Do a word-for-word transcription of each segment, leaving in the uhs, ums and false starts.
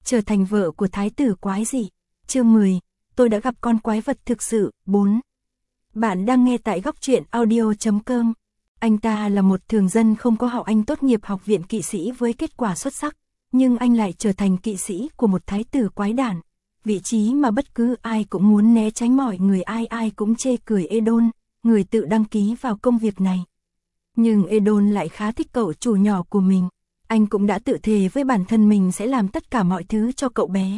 trở thành vợ của thái tử quái dị. Chương mười, tôi đã gặp con quái vật thực sự. bốn. Bạn đang nghe tại góc truyện audio chấm com. Anh ta là một thường dân không có học, anh tốt nghiệp học viện kỵ sĩ với kết quả xuất sắc, nhưng anh lại trở thành kỵ sĩ của một thái tử quái đản, vị trí mà bất cứ ai cũng muốn né tránh, mọi người ai ai cũng chê cười Edon, người tự đăng ký vào công việc này. Nhưng Edon lại khá thích cậu chủ nhỏ của mình. Anh cũng đã tự thề với bản thân mình sẽ làm tất cả mọi thứ cho cậu bé.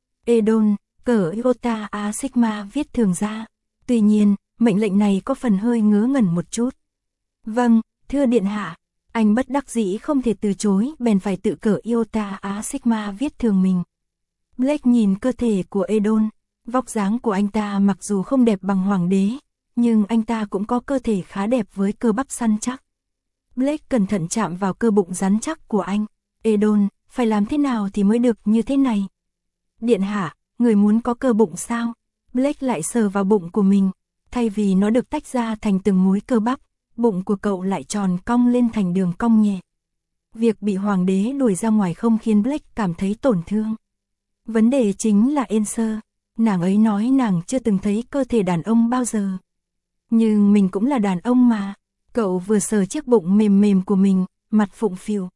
Edon, cỡ Iota A Sigma viết thường ra. Tuy nhiên, mệnh lệnh này có phần hơi ngớ ngẩn một chút. Vâng, thưa điện hạ. Anh bất đắc dĩ không thể từ chối, bèn phải tự cỡ Iota A Sigma viết thường mình. Blake nhìn cơ thể của Edon. Vóc dáng của anh ta mặc dù không đẹp bằng hoàng đế, nhưng anh ta cũng có cơ thể khá đẹp với cơ bắp săn chắc. Blake cẩn thận chạm vào cơ bụng rắn chắc của anh. Edon, phải làm thế nào thì mới được như thế này? Điện hạ, người muốn có cơ bụng sao? Blake lại sờ vào bụng của mình. Thay vì nó được tách ra thành từng múi cơ bắp, bụng của cậu lại tròn cong lên thành đường cong nhẹ. Việc bị hoàng đế đuổi ra ngoài không khiến Blake cảm thấy tổn thương. Vấn đề chính là Enser. Nàng ấy nói nàng chưa từng thấy cơ thể đàn ông bao giờ. Nhưng mình cũng là đàn ông mà. Cậu vừa sờ chiếc bụng mềm mềm của mình, mặt phụng phịu.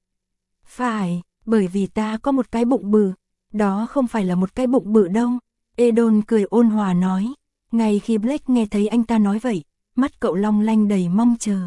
Phải, bởi vì ta có một cái bụng bự. Đó không phải là một cái bụng bự đâu. Edon cười ôn hòa nói. Ngay khi Blake nghe thấy anh ta nói vậy, mắt cậu long lanh đầy mong chờ.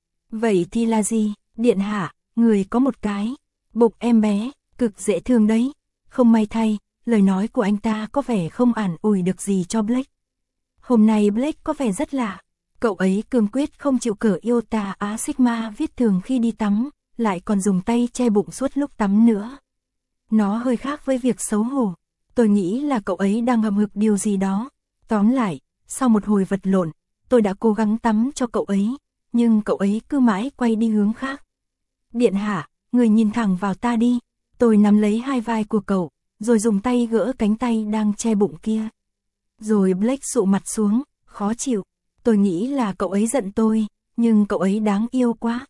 Vậy thì là gì, điện hạ? Người có một cái bụng em bé, cực dễ thương đấy. Không may thay, lời nói của anh ta có vẻ không an ủi được gì cho Blake. Hôm nay Blake có vẻ rất lạ. Cậu ấy cương quyết không chịu cởi Iota A Sigma viết thường khi đi tắm, lại còn dùng tay che bụng suốt lúc tắm nữa. Nó hơi khác với việc xấu hổ. Tôi nghĩ là cậu ấy đang hậm hực điều gì đó. Tóm lại, sau một hồi vật lộn, tôi đã cố gắng tắm cho cậu ấy, nhưng cậu ấy cứ mãi quay đi hướng khác. Điện hạ, người nhìn thẳng vào ta đi. Tôi nắm lấy hai vai của cậu, rồi dùng tay gỡ cánh tay đang che bụng kia. Rồi Blake sụ mặt xuống, khó chịu. Tôi nghĩ là cậu ấy giận tôi, nhưng cậu ấy đáng yêu quá.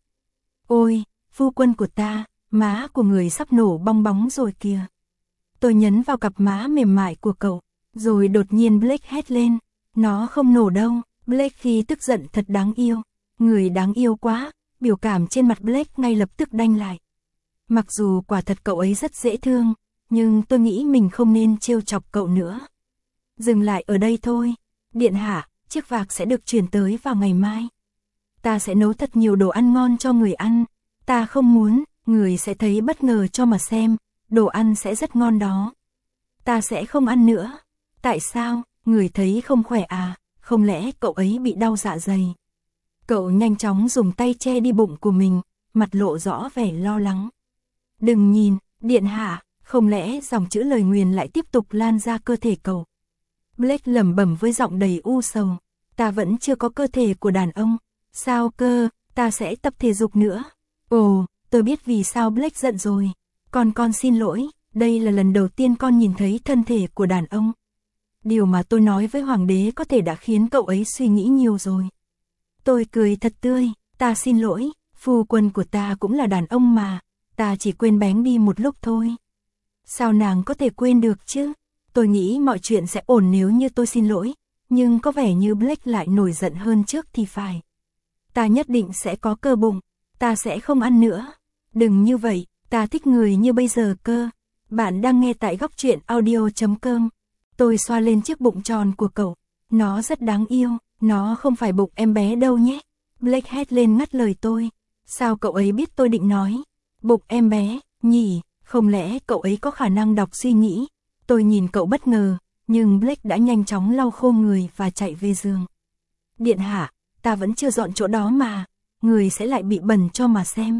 Ôi, phu quân của ta, má của người sắp nổ bong bóng rồi kìa. Tôi nhấn vào cặp má mềm mại của cậu, rồi đột nhiên Blake hét lên. Nó không nổ đâu, Blake khi tức giận thật đáng yêu. Người đáng yêu quá, biểu cảm trên mặt Blake ngay lập tức đanh lại. Mặc dù quả thật cậu ấy rất dễ thương, nhưng tôi nghĩ mình không nên trêu chọc cậu nữa. Dừng lại ở đây thôi, điện hạ. Chiếc vạc sẽ được chuyển tới vào ngày mai. Ta sẽ nấu thật nhiều đồ ăn ngon cho người ăn. Ta không muốn, người sẽ thấy bất ngờ cho mà xem. Đồ ăn sẽ rất ngon đó. Ta sẽ không ăn nữa. Tại sao, người thấy không khỏe à? Không lẽ cậu ấy bị đau dạ dày? Cậu nhanh chóng dùng tay che đi bụng của mình, mặt lộ rõ vẻ lo lắng. Đừng nhìn, điện hạ, không lẽ dòng chữ lời nguyền lại tiếp tục lan ra cơ thể cậu? Blake lẩm bẩm với giọng đầy u sầu. Ta vẫn chưa có cơ thể của đàn ông. Sao cơ, ta sẽ tập thể dục nữa. Ồ, tôi biết vì sao Blake giận rồi. Con con xin lỗi, đây là lần đầu tiên con nhìn thấy thân thể của đàn ông. Điều mà tôi nói với hoàng đế có thể đã khiến cậu ấy suy nghĩ nhiều rồi. Tôi cười thật tươi, ta xin lỗi, phu quân của ta cũng là đàn ông mà. Ta chỉ quên bén đi một lúc thôi. Sao nàng có thể quên được chứ? Tôi nghĩ mọi chuyện sẽ ổn nếu như tôi xin lỗi, nhưng có vẻ như Blake lại nổi giận hơn trước thì phải. Ta nhất định sẽ có cơ bụng, ta sẽ không ăn nữa. Đừng như vậy, ta thích người như bây giờ cơ. Bạn đang nghe tại góc truyện audio chấm com. Tôi xoa lên chiếc bụng tròn của cậu. Nó rất đáng yêu, nó không phải bụng em bé đâu nhé. Blake hét lên ngắt lời tôi. Sao cậu ấy biết tôi định nói bụng em bé, nhỉ? Không lẽ cậu ấy có khả năng đọc suy nghĩ? Tôi nhìn cậu bất ngờ, nhưng Blake đã nhanh chóng lau khô người và chạy về giường. Điện hạ, ta vẫn chưa dọn chỗ đó mà, người sẽ lại bị bẩn cho mà xem.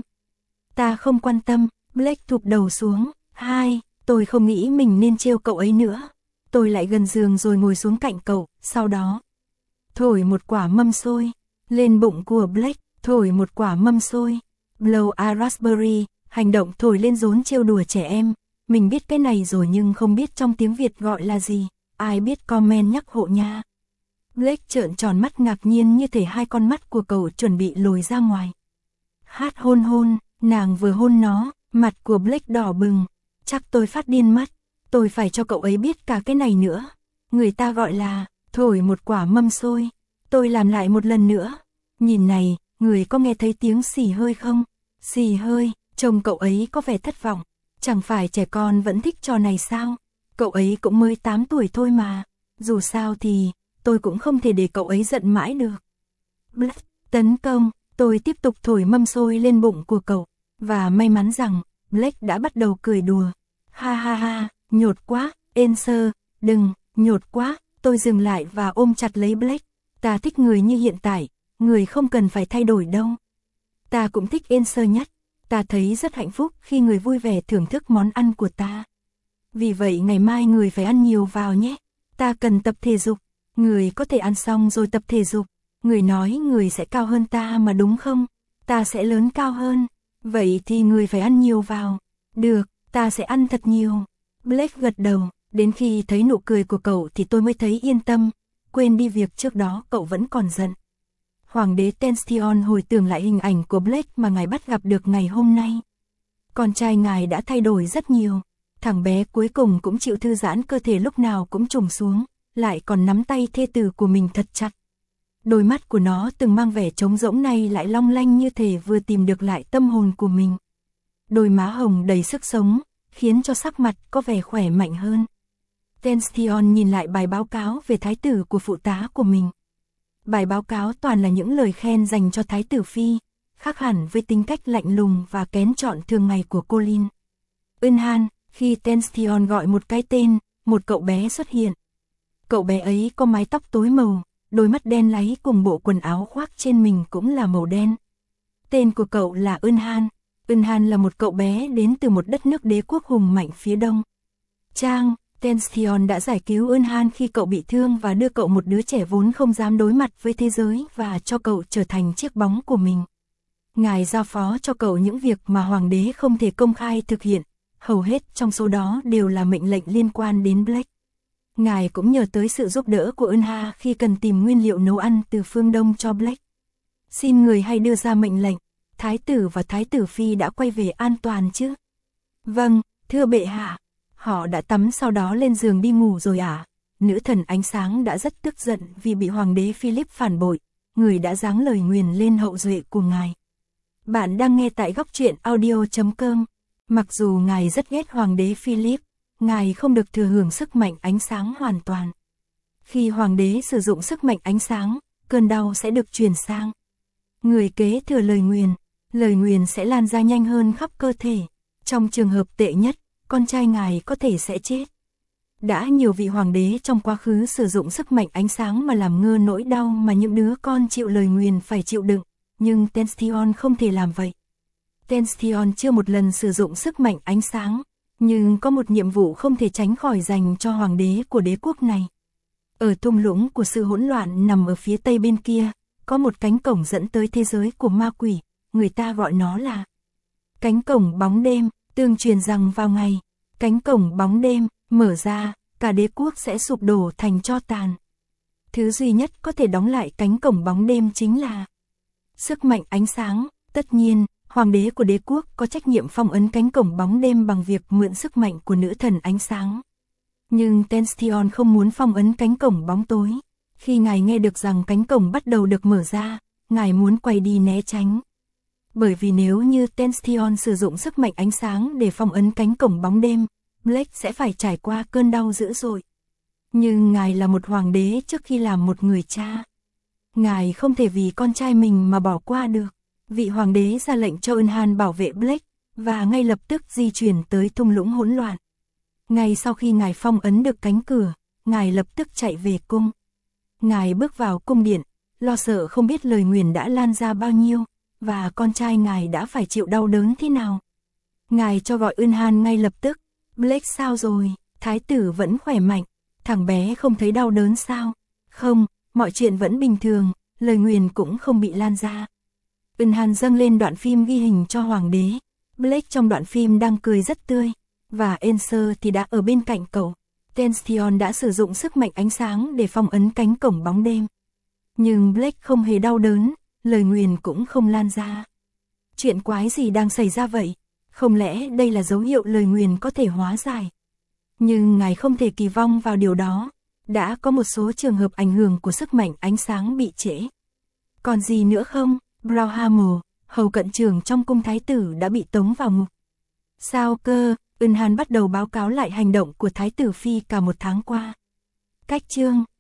Ta không quan tâm, Blake thụp đầu xuống. Hai, tôi không nghĩ mình nên trêu cậu ấy nữa. Tôi lại gần giường rồi ngồi xuống cạnh cậu, sau đó thổi một quả mâm xôi lên bụng của Blake, thổi một quả mâm xôi. Blow a raspberry, hành động thổi lên rốn trêu đùa trẻ em. Mình biết cái này rồi nhưng không biết trong tiếng Việt gọi là gì. Ai biết comment nhắc hộ nha. Blake trợn tròn mắt ngạc nhiên như thể hai con mắt của cậu chuẩn bị lồi ra ngoài. Hát hôn hôn, nàng vừa hôn nó, mặt của Blake đỏ bừng. Chắc tôi phát điên mất. tôi phải cho cậu ấy biết cả cái này nữa. Người ta gọi là, thổi một quả mâm xôi. Tôi làm lại một lần nữa. Nhìn này, người có nghe thấy tiếng xì hơi không? Xì hơi, trông cậu ấy có vẻ thất vọng. Chẳng phải trẻ con vẫn thích trò này sao? Cậu ấy cũng mới tám tuổi thôi mà. Dù sao thì, tôi cũng không thể để cậu ấy giận mãi được. Blake, tấn công, tôi tiếp tục thổi mâm xôi lên bụng của cậu. Và may mắn rằng, Blake đã bắt đầu cười đùa. Ha ha ha, nhột quá, Ansel, đừng, nhột quá. Tôi dừng lại và ôm chặt lấy Blake. Ta thích người như hiện tại, người không cần phải thay đổi đâu. Ta cũng thích Ansel nhất. Ta thấy rất hạnh phúc khi người vui vẻ thưởng thức món ăn của ta. Vì vậy ngày mai người phải ăn nhiều vào nhé. Ta cần tập thể dục. Người có thể ăn xong rồi tập thể dục. Người nói người sẽ cao hơn ta mà đúng không? Ta sẽ lớn cao hơn. Vậy thì người phải ăn nhiều vào. Được, ta sẽ ăn thật nhiều. Blake gật đầu. Đến khi thấy nụ cười của cậu thì tôi mới thấy yên tâm. Quên đi việc trước đó cậu vẫn còn giận. Hoàng đế Tension hồi tưởng lại hình ảnh của Blake mà ngài bắt gặp được ngày hôm nay. Con trai ngài đã thay đổi rất nhiều. Thằng bé cuối cùng cũng chịu thư giãn, cơ thể lúc nào cũng trùng xuống, lại còn nắm tay thê tử của mình thật chặt. Đôi mắt của nó từng mang vẻ trống rỗng này lại long lanh như thể vừa tìm được lại tâm hồn của mình. Đôi má hồng đầy sức sống, khiến cho sắc mặt có vẻ khỏe mạnh hơn. Tension nhìn lại bài báo cáo về thái tử của phụ tá của mình. Bài báo cáo toàn là những lời khen dành cho thái tử phi, khác hẳn với tính cách lạnh lùng và kén chọn thường ngày của Colin. Unhan, khi Tension gọi một cái tên, một cậu bé xuất hiện. Cậu bé ấy có mái tóc tối màu, đôi mắt đen láy cùng bộ quần áo khoác trên mình cũng là màu đen. Tên của cậu là Unhan. Unhan là một cậu bé đến từ một đất nước đế quốc hùng mạnh phía đông. Trang, Tension đã giải cứu Unhan khi cậu bị thương và đưa cậu, một đứa trẻ vốn không dám đối mặt với thế giới, và cho cậu trở thành chiếc bóng của mình. Ngài giao phó cho cậu những việc mà hoàng đế không thể công khai thực hiện, hầu hết trong số đó đều là mệnh lệnh liên quan đến Blake. Ngài cũng nhờ tới sự giúp đỡ của Unha khi cần tìm nguyên liệu nấu ăn từ phương Đông cho Blake. Xin người hãy đưa ra mệnh lệnh, thái tử và thái tử phi đã quay về an toàn chứ? Vâng, thưa bệ hạ. Họ đã tắm sau đó lên giường đi ngủ rồi à? Nữ thần ánh sáng đã rất tức giận vì bị hoàng đế Philip phản bội. Người đã giáng lời nguyền lên hậu duệ của ngài. Bạn đang nghe tại góc truyện audio chấm com. Mặc dù ngài rất ghét hoàng đế Philip, ngài không được thừa hưởng sức mạnh ánh sáng hoàn toàn. Khi hoàng đế sử dụng sức mạnh ánh sáng, cơn đau sẽ được truyền sang người kế thừa lời nguyền. Lời nguyền sẽ lan ra nhanh hơn khắp cơ thể. Trong trường hợp tệ nhất, con trai ngài có thể sẽ chết. Đã nhiều vị hoàng đế trong quá khứ sử dụng sức mạnh ánh sáng mà làm ngơ nỗi đau mà những đứa con chịu lời nguyền phải chịu đựng, nhưng Tension không thể làm vậy. Tension chưa một lần sử dụng sức mạnh ánh sáng, nhưng có một nhiệm vụ không thể tránh khỏi dành cho hoàng đế của đế quốc này. Ở thung lũng của sự hỗn loạn nằm ở phía tây bên kia, có một cánh cổng dẫn tới thế giới của ma quỷ, người ta gọi nó là cánh cổng bóng đêm. Tương truyền rằng vào ngày cánh cổng bóng đêm mở ra, cả đế quốc sẽ sụp đổ thành tro tàn. Thứ duy nhất có thể đóng lại cánh cổng bóng đêm chính là sức mạnh ánh sáng. Tất nhiên, hoàng đế của đế quốc có trách nhiệm phong ấn cánh cổng bóng đêm bằng việc mượn sức mạnh của nữ thần ánh sáng. Nhưng Tension không muốn phong ấn cánh cổng bóng tối. Khi ngài nghe được rằng cánh cổng bắt đầu được mở ra, ngài muốn quay đi né tránh. Bởi vì nếu như Tension sử dụng sức mạnh ánh sáng để phong ấn cánh cổng bóng đêm, Blake sẽ phải trải qua cơn đau dữ dội. Nhưng ngài là một hoàng đế trước khi làm một người cha. Ngài không thể vì con trai mình mà bỏ qua được. Vị hoàng đế ra lệnh cho Unhan bảo vệ Blake, và ngay lập tức di chuyển tới thung lũng hỗn loạn. Ngay sau khi ngài phong ấn được cánh cửa, ngài lập tức chạy về cung. Ngài bước vào cung điện, lo sợ không biết lời nguyền đã lan ra bao nhiêu, và con trai ngài đã phải chịu đau đớn thế nào. Ngài cho gọi Unhan ngay lập tức. Blake sao rồi? Thái tử vẫn khỏe mạnh. Thằng bé không thấy đau đớn sao? Không, mọi chuyện vẫn bình thường, lời nguyền cũng không bị lan ra. Unhan dâng lên đoạn phim ghi hình cho hoàng đế. Blake trong đoạn phim đang cười rất tươi, và Ansel thì đã ở bên cạnh cậu. Tension đã sử dụng sức mạnh ánh sáng để phong ấn cánh cổng bóng đêm. Nhưng Blake không hề đau đớn, lời nguyền cũng không lan ra. Chuyện quái gì đang xảy ra vậy? Không lẽ đây là dấu hiệu lời nguyền có thể hóa giải? Nhưng ngài không thể kỳ vọng vào điều đó. Đã có một số trường hợp ảnh hưởng của sức mạnh ánh sáng bị trễ. Còn gì nữa không? Brownhammer, hầu cận trưởng trong cung thái tử đã bị tống vào ngục. Sao cơ? Ân Hàn bắt đầu báo cáo lại hành động của thái tử phi cả một tháng qua. Cách chương